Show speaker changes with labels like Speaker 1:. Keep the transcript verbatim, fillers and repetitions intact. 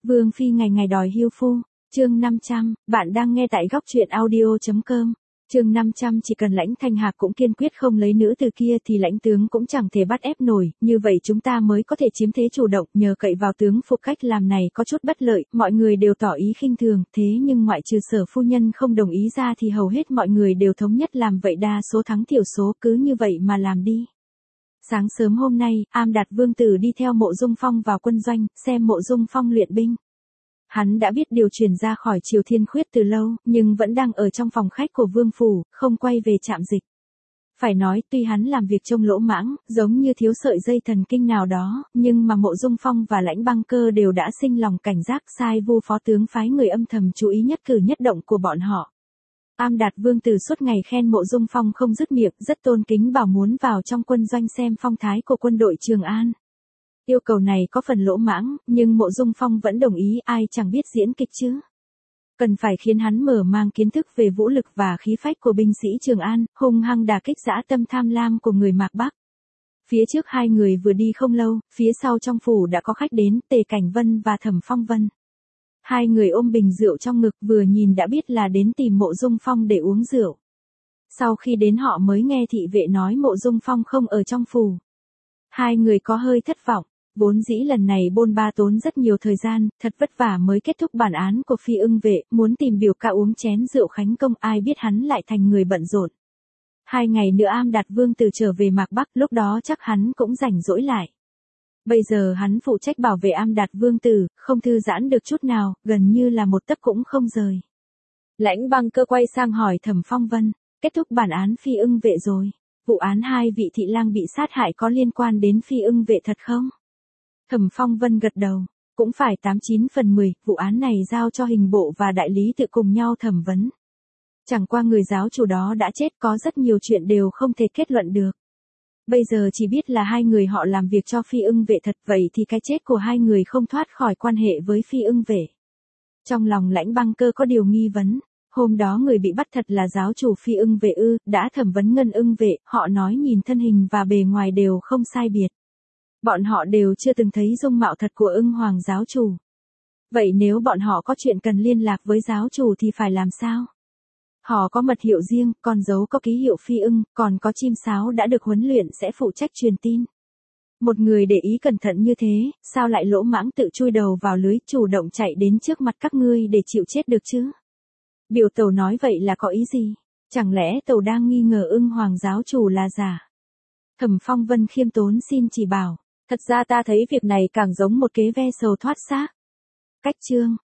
Speaker 1: Vương phi ngày ngày đòi hưu phu, chương năm trăm, bạn đang nghe tại góc truyện audio chấm com. Chương năm trăm chỉ cần Lãnh Thanh Hạc cũng kiên quyết không lấy nữ từ kia thì Lãnh tướng cũng chẳng thể bắt ép nổi, như vậy chúng ta mới có thể chiếm thế chủ động, nhờ cậy vào tướng phục cách làm này có chút bất lợi, mọi người đều tỏ ý khinh thường, thế nhưng ngoại trừ Sở phu nhân không đồng ý ra thì hầu hết mọi người đều thống nhất làm vậy, đa số thắng thiểu số, cứ như vậy mà làm đi. Sáng sớm hôm nay, Am Đạt Vương tử đi theo Mộ Dung Phong vào quân doanh, xem Mộ Dung Phong luyện binh. Hắn đã biết điều chuyển ra khỏi Triều Thiên Khuyết từ lâu, nhưng vẫn đang ở trong phòng khách của Vương phủ, không quay về trạm dịch. Phải nói, tuy hắn làm việc trông lỗ mãng, giống như thiếu sợi dây thần kinh nào đó, nhưng mà Mộ Dung Phong và Lãnh Băng Cơ đều đã sinh lòng cảnh giác, sai Vu phó tướng phái người âm thầm chú ý nhất cử nhất động của bọn họ. Am Đạt Vương tử suốt ngày khen Mộ Dung Phong không dứt miệng, rất tôn kính, bảo muốn vào trong quân doanh xem phong thái của quân đội Trường An. Yêu cầu này có phần lỗ mãng, nhưng Mộ Dung Phong vẫn đồng ý, ai chẳng biết diễn kịch chứ. Cần phải khiến hắn mở mang kiến thức về vũ lực và khí phách của binh sĩ Trường An, hung hăng đả kích dã tâm tham lam của người Mạc Bắc. Phía trước hai người vừa đi không lâu, phía sau trong phủ đã có khách đến, Tề Cảnh Vân và Thẩm Phong Vân. Hai người ôm bình rượu trong ngực, vừa nhìn đã biết là đến tìm Mộ Dung Phong để uống rượu. Sau khi đến họ mới nghe thị vệ nói Mộ Dung Phong không ở trong phủ. Hai người có hơi thất vọng, vốn dĩ lần này bôn ba tốn rất nhiều thời gian, thật vất vả mới kết thúc bản án của Phi Ưng Vệ, muốn tìm biểu ca uống chén rượu khánh công, ai biết hắn lại thành người bận rộn. Hai ngày nữa Am Đạt Vương tử trở về Mạc Bắc, lúc đó chắc hắn cũng rảnh rỗi lại. Bây giờ hắn phụ trách bảo vệ Am Đạt Vương tử, không thư giãn được chút nào, gần như là một tấc cũng không rời. Lãnh Băng Cơ quay sang hỏi Thẩm Phong Vân, kết thúc bản án Phi Ưng Vệ rồi, vụ án hai vị thị lang bị sát hại có liên quan đến Phi Ưng Vệ thật không? Thẩm Phong Vân gật đầu, cũng phải tám chín phần mười, vụ án này giao cho hình bộ và đại lý tự cùng nhau thẩm vấn. Chẳng qua người giáo chủ đó đã chết, có rất nhiều chuyện đều không thể kết luận được. Bây giờ chỉ biết là hai người họ làm việc cho Phi Ưng Vệ thật, vậy thì cái chết của hai người không thoát khỏi quan hệ với Phi Ưng Vệ. Trong lòng Lãnh Băng Cơ có điều nghi vấn, hôm đó người bị bắt thật là giáo chủ Phi Ưng Vệ ư? Đã thẩm vấn Ngân Ưng Vệ, họ nói nhìn thân hình và bề ngoài đều không sai biệt. Bọn họ đều chưa từng thấy dung mạo thật của Ưng Hoàng giáo chủ. Vậy nếu bọn họ có chuyện cần liên lạc với giáo chủ thì phải làm sao? Họ có mật hiệu riêng, con dấu có ký hiệu Phi Ưng, còn có chim sáo đã được huấn luyện sẽ phụ trách truyền tin. Một người để ý cẩn thận như thế, sao lại lỗ mãng tự chui đầu vào lưới, chủ động chạy đến trước mặt các ngươi để chịu chết được chứ? Biểu tẩu nói vậy là có ý gì? Chẳng lẽ tẩu đang nghi ngờ Ưng Hoàng giáo chủ là giả? Thẩm Phong Vân khiêm tốn xin chỉ bảo, thật ra ta thấy việc này càng giống một kế ve sầu thoát xác. Cách chương,